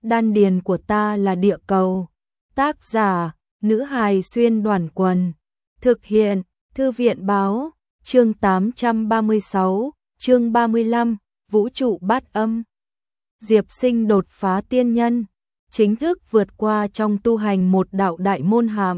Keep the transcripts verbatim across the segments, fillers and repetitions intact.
Đan điền của ta là địa cầu. Tác giả, nữ hài xuyên đoàn quần. Thực hiện, thư viện báo, chương tám trăm ba mươi sáu, chương ba mươi lăm, vũ trụ bát âm. Diệp Sinh đột phá tiên nhân, chính thức vượt qua trong tu hành một đạo đại môn hàm.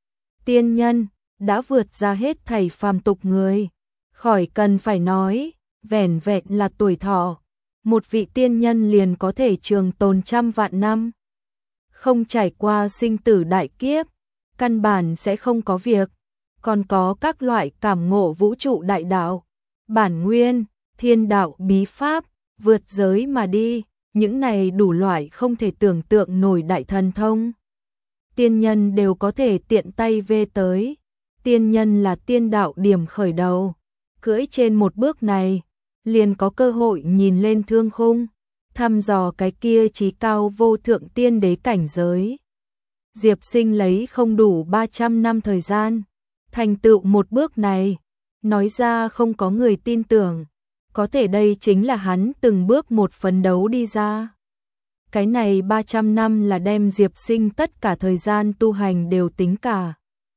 Tiên nhân, đã vượt ra hết thảy phàm tục người. Khỏi cần phải nói, vẻn vẹn là tuổi thọ. Một vị tiên nhân liền có thể trường tồn trăm vạn năm. Không trải qua sinh tử đại kiếp, căn bản sẽ không có việc. Còn có các loại cảm ngộ vũ trụ đại đạo, bản nguyên, thiên đạo bí pháp, vượt giới mà đi. Những này đủ loại không thể tưởng tượng nổi đại thần thông. Tiên nhân đều có thể tiện tay vê tới. Tiên nhân là tiên đạo điểm khởi đầu. Cưỡi trên một bước này, liền có cơ hội nhìn lên thương khung, thăm dò cái kia chí cao vô thượng tiên đế cảnh giới. Diệp Sinh lấy không đủ ba trăm năm thời gian, thành tựu một bước này, nói ra không có người tin tưởng. Có thể đây chính là hắn từng bước một phấn đấu đi ra. Cái này ba trăm năm là đem Diệp Sinh tất cả thời gian tu hành đều tính cả.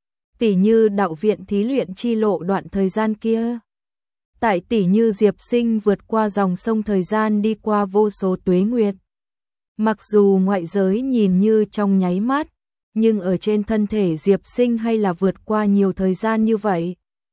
Tỷ như đạo viện thí luyện chi lộ đoạn thời gian kia. Tại tỷ như Diệp Sinh vượt qua dòng sông thời gian đi qua vô số tuế nguyệt. Mặc dù ngoại giới nhìn như trong nháy mắt, nhưng ở trên thân thể Diệp Sinh hay là vượt qua nhiều thời gian như vậy.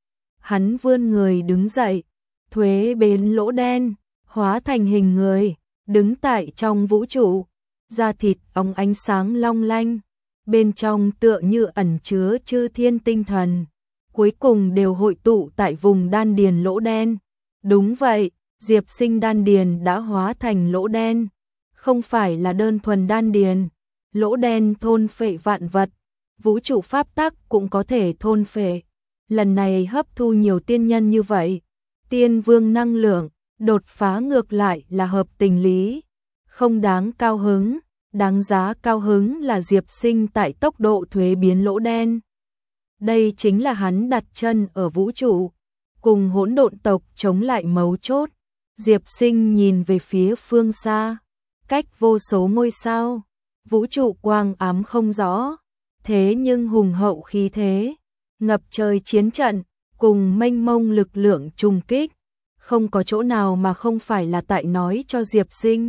Hắn vươn người đứng dậy, thuế bến lỗ đen, hóa thành hình người, đứng tại trong vũ trụ, da thịt óng ánh sáng long lanh, bên trong tựa như ẩn chứa chư thiên tinh thần, cuối cùng đều hội tụ tại vùng đan điền lỗ đen. Đúng vậy, Diệp Sinh đan điền đã hóa thành lỗ đen, không phải là đơn thuần đan điền, lỗ đen thôn phệ vạn vật, vũ trụ pháp tắc cũng có thể thôn phệ. Lần này hấp thu nhiều tiên nhân như vậy, tiên vương năng lượng, đột phá ngược lại là hợp tình lý, không đáng cao hứng, đáng giá cao hứng là Diệp Sinh tại tốc độ thuế biến lỗ đen. Đây chính là hắn đặt chân ở vũ trụ, cùng hỗn độn tộc chống lại mấu chốt. Diệp Sinh nhìn về phía phương xa, cách vô số ngôi sao, vũ trụ quang ám không rõ, thế nhưng hùng hậu khí thế, ngập trời chiến trận, cùng mênh mông lực lượng trùng kích, không có chỗ nào mà không phải là tại nói cho Diệp Sinh.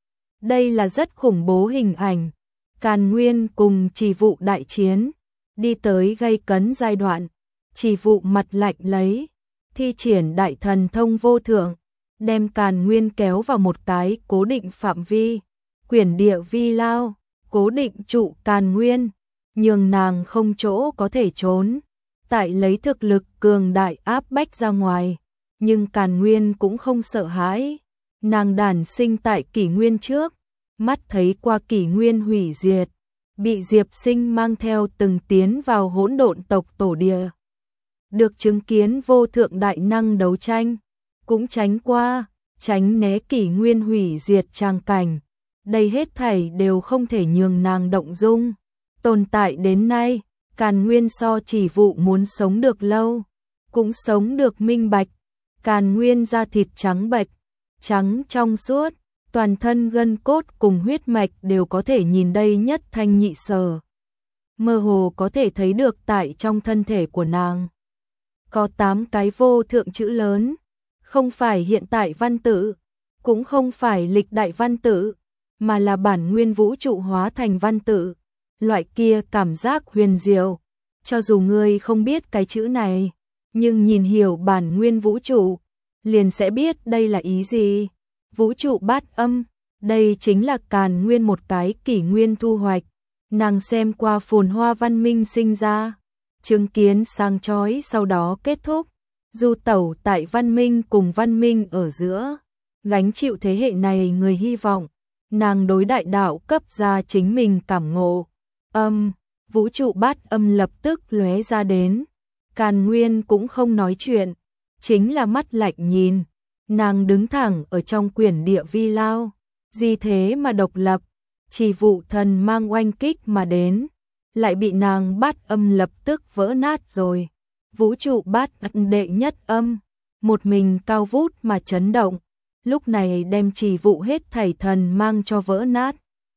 Đây là rất khủng bố hình ảnh, Càn Nguyên cùng Chỉ Vụ đại chiến, đi tới gay cấn giai đoạn, Chỉ Vụ mặt lạnh lấy, thi triển đại thần thông vô thượng, đem Càn Nguyên kéo vào một cái cố định phạm vi, quyển địa vi lao, cố định trụ Càn Nguyên, nhường nàng không chỗ có thể trốn, tại lấy thực lực cường đại áp bách ra ngoài. Nhưng Càn Nguyên cũng không sợ hãi, nàng đản sinh tại kỷ nguyên trước, mắt thấy qua kỷ nguyên hủy diệt, bị Diệp Sinh mang theo từng tiến vào hỗn độn tộc tổ địa. Được chứng kiến vô thượng đại năng đấu tranh, cũng tránh qua, tránh né kỷ nguyên hủy diệt tràng cảnh. Đây hết thảy đều không thể nhường nàng động dung. Tồn tại đến nay, Càn Nguyên so Chỉ Vụ muốn sống được lâu, cũng sống được minh bạch. Càn Nguyên da thịt trắng bệch, trắng trong suốt, toàn thân gân cốt cùng huyết mạch đều có thể nhìn đây nhất thanh nhị sở. Mơ hồ có thể thấy được tại trong thân thể của nàng có tám cái vô thượng chữ lớn, không phải hiện tại văn tự, cũng không phải lịch đại văn tự, mà là bản nguyên vũ trụ hóa thành văn tự. Loại kia cảm giác huyền diệu, cho dù ngươi không biết cái chữ này, nhưng nhìn hiểu bản nguyên vũ trụ, liền sẽ biết đây là ý gì. Vũ trụ bát âm, đây chính là Càn Nguyên một cái kỷ nguyên thu hoạch. Nàng xem qua phồn hoa văn minh sinh ra, chứng kiến sáng chói sau đó kết thúc, du tẩu tại văn minh cùng văn minh ở giữa, gánh chịu thế hệ này người hy vọng. Nàng đối đại đạo cấp ra chính mình cảm ngộ. Âm, vũ trụ bát âm lập tức lóe ra đến. Càn Nguyên cũng không nói chuyện, chính là mắt lạnh nhìn. Nàng đứng thẳng ở trong quyển địa vi lao, gì thế mà độc lập, Chỉ Vụ thần mang oanh kích mà đến, lại bị nàng bát âm lập tức vỡ nát rồi. Vũ trụ bát đệ nhất âm, một mình cao vút mà chấn động, lúc này đem Chỉ Vụ hết thảy thần mang cho vỡ nát.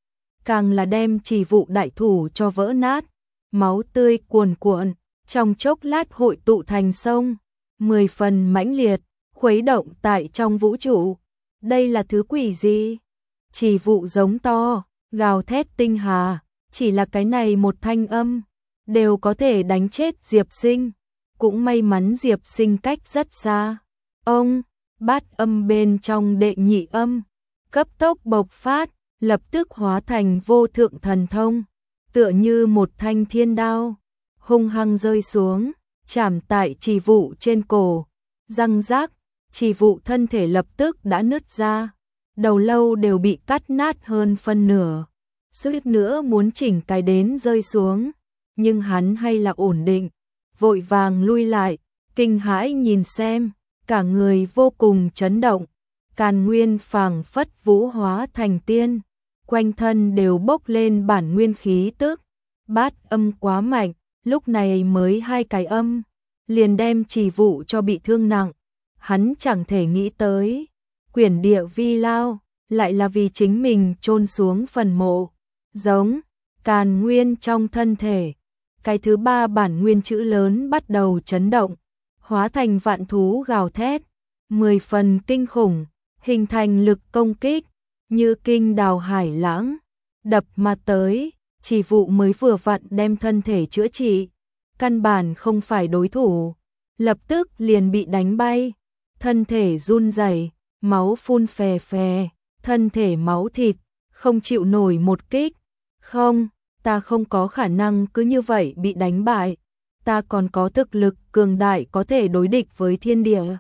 càng là đem chỉ vụ đại thủ cho vỡ nát, máu tươi cuồn cuộn, trong chốc lát hội tụ thành sông, mười phần mãnh liệt, khuấy động tại trong vũ trụ. Đây là thứ quỷ gì? Chỉ vụ giống to, gào thét tinh hà, chỉ là cái này một thanh âm, đều có thể đánh chết Diệp Sinh. Cũng may mắn Diệp Sinh cách rất xa. Ông, bát âm bên trong đệ nhị âm, cấp tốc bộc phát, lập tức hóa thành vô thượng thần thông, tựa như một thanh thiên đao, hung hăng rơi xuống, chạm tại chỉ vụ trên cổ, răng rác, chỉ vụ thân thể lập tức đã nứt ra, đầu lâu đều bị cắt nát hơn phân nửa, suýt nữa muốn chỉnh cái đến rơi xuống, nhưng hắn hay là ổn định, vội vàng lui lại, kinh hãi nhìn xem, cả người vô cùng chấn động, càn nguyên phảng phất vũ hóa thành tiên, quanh thân đều bốc lên bản nguyên khí tức, bát âm quá mạnh, lúc này mới hai cái âm, liền đem chỉ vụ cho bị thương nặng, hắn chẳng thể nghĩ tới, quyển địa vi lao, lại là vì chính mình chôn xuống phần mộ, giống, càn nguyên trong thân thể. Cái thứ ba bản nguyên chữ lớn bắt đầu chấn động, hóa thành vạn thú gào thét, mười phần kinh khủng, hình thành lực công kích, như kinh đào hải lãng, đập mà tới, chỉ vụ mới vừa vặn đem thân thể chữa trị, căn bản không phải đối thủ, lập tức liền bị đánh bay, thân thể run rẩy, máu phun phè phè, thân thể máu thịt, không chịu nổi một kích, không. Ta không có khả năng cứ như vậy bị đánh bại, ta còn có thực lực cường đại có thể đối địch với thiên địa.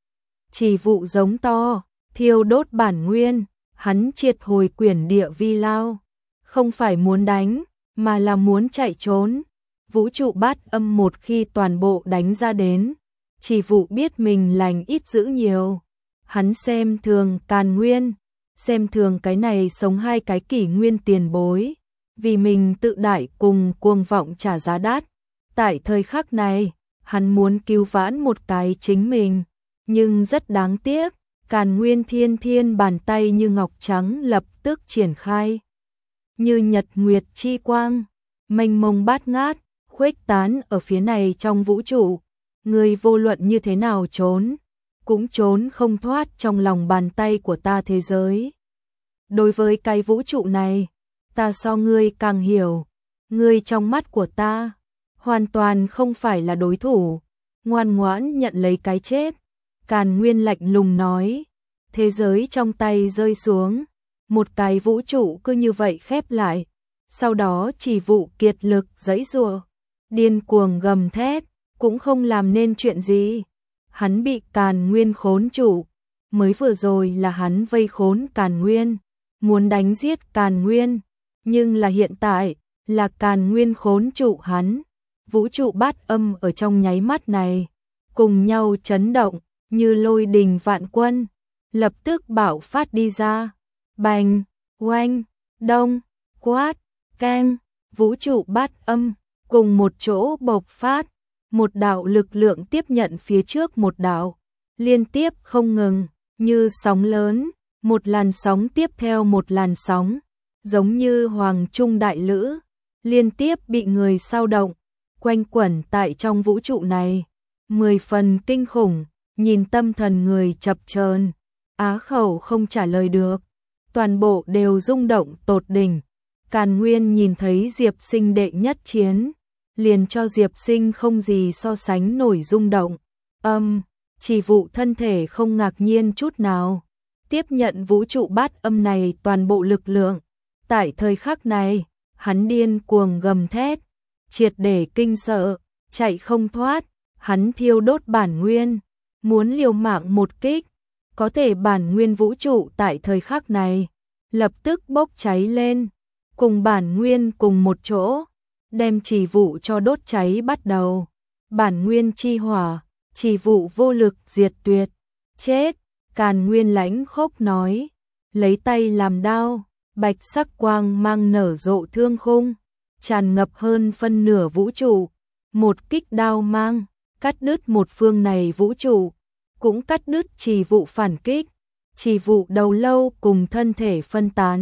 Chỉ vụ giống to, thiêu đốt bản nguyên, hắn triệt hồi quyển địa vi lao, không phải muốn đánh, mà là muốn chạy trốn. Vũ trụ bát âm một khi toàn bộ đánh ra đến, chỉ vụ biết mình lành ít dữ nhiều. Hắn xem thường càn nguyên, xem thường cái này sống hai cái kỷ nguyên tiền bối. Vì mình tự đại cùng cuồng vọng trả giá đắt. Tại thời khắc này, hắn muốn cứu vãn một cái chính mình, nhưng rất đáng tiếc, càn nguyên thiên thiên bàn tay như ngọc trắng lập tức triển khai. Như nhật nguyệt chi quang, mênh mông bát ngát, khuếch tán ở phía này trong vũ trụ, người vô luận như thế nào trốn, cũng trốn không thoát trong lòng bàn tay của ta thế giới. Đối với cái vũ trụ này, ta so ngươi càng hiểu, ngươi trong mắt của ta, hoàn toàn không phải là đối thủ, ngoan ngoãn nhận lấy cái chết. Càn Nguyên lạnh lùng nói, thế giới trong tay rơi xuống, một cái vũ trụ cứ như vậy khép lại, sau đó chỉ vụ kiệt lực giãy giụa, điên cuồng gầm thét, cũng không làm nên chuyện gì. Hắn bị Càn Nguyên khốn trụ, mới vừa rồi là hắn vây khốn Càn Nguyên, muốn đánh giết Càn Nguyên. Nhưng là hiện tại, là Càn Nguyên khốn trụ hắn, vũ trụ bát âm ở trong nháy mắt này, cùng nhau chấn động, như lôi đình vạn quân, lập tức bạo phát đi ra, bành, oanh, đông, quát, keng, vũ trụ bát âm, cùng một chỗ bộc phát, một đạo lực lượng tiếp nhận phía trước một đạo, liên tiếp không ngừng, như sóng lớn, một làn sóng tiếp theo một làn sóng. Giống như hoàng trung đại lữ, liên tiếp bị người sao động, quanh quẩn tại trong vũ trụ này, mười phần kinh khủng, nhìn tâm thần người chập chờn, á khẩu không trả lời được, toàn bộ đều rung động tột đỉnh. Càn Nguyên nhìn thấy Diệp Sinh đệ nhất chiến, liền cho Diệp Sinh không gì so sánh nổi rung động, âm, chỉ vụ thân thể không ngạc nhiên chút nào, tiếp nhận vũ trụ bát âm này toàn bộ lực lượng. Tại thời khắc này, hắn điên cuồng gầm thét, triệt để kinh sợ, chạy không thoát, hắn thiêu đốt bản nguyên, muốn liều mạng một kích, có thể bản nguyên vũ trụ tại thời khắc này, lập tức bốc cháy lên, cùng bản nguyên cùng một chỗ, đem chỉ vụ cho đốt cháy bắt đầu, bản nguyên chi hỏa, chỉ vụ vô lực diệt tuyệt, chết, Càn Nguyên lãnh khốc nói, lấy tay làm đao. Bạch sắc quang mang nở rộ thương khung, tràn ngập hơn phân nửa vũ trụ, một kích đao mang, cắt đứt một phương này vũ trụ, cũng cắt đứt chỉ vụ phản kích, chỉ vụ đầu lâu cùng thân thể phân tán,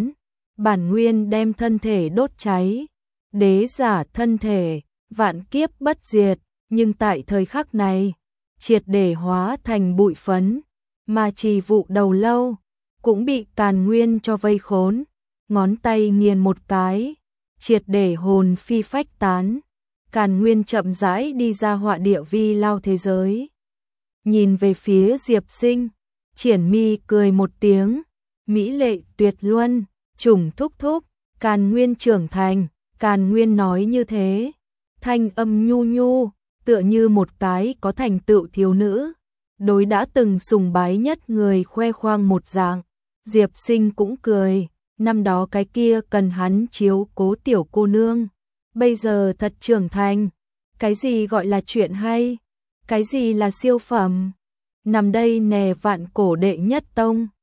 bản nguyên đem thân thể đốt cháy, đế giả thân thể, vạn kiếp bất diệt, nhưng tại thời khắc này, triệt để hóa thành bụi phấn, mà trì vụ đầu lâu, cũng bị càn nguyên cho vây khốn, ngón tay nghiền một cái, triệt để hồn phi phách tán, càn nguyên chậm rãi đi ra họa địa vi lao thế giới. Nhìn về phía Diệp Sinh, Triển Mi cười một tiếng, mỹ lệ tuyệt luân, trùng thúc thúc, càn nguyên trưởng thành, càn nguyên nói như thế, thanh âm nhu nhu, tựa như một cái có thành tựu thiếu nữ, đối đã từng sùng bái nhất người khoe khoang một dạng. Diệp Sinh cũng cười, năm đó cái kia cần hắn chiếu cố tiểu cô nương, bây giờ thật trưởng thành, cái gì gọi là chuyện hay, cái gì là siêu phẩm, nằm đây nè vạn cổ đệ nhất tông.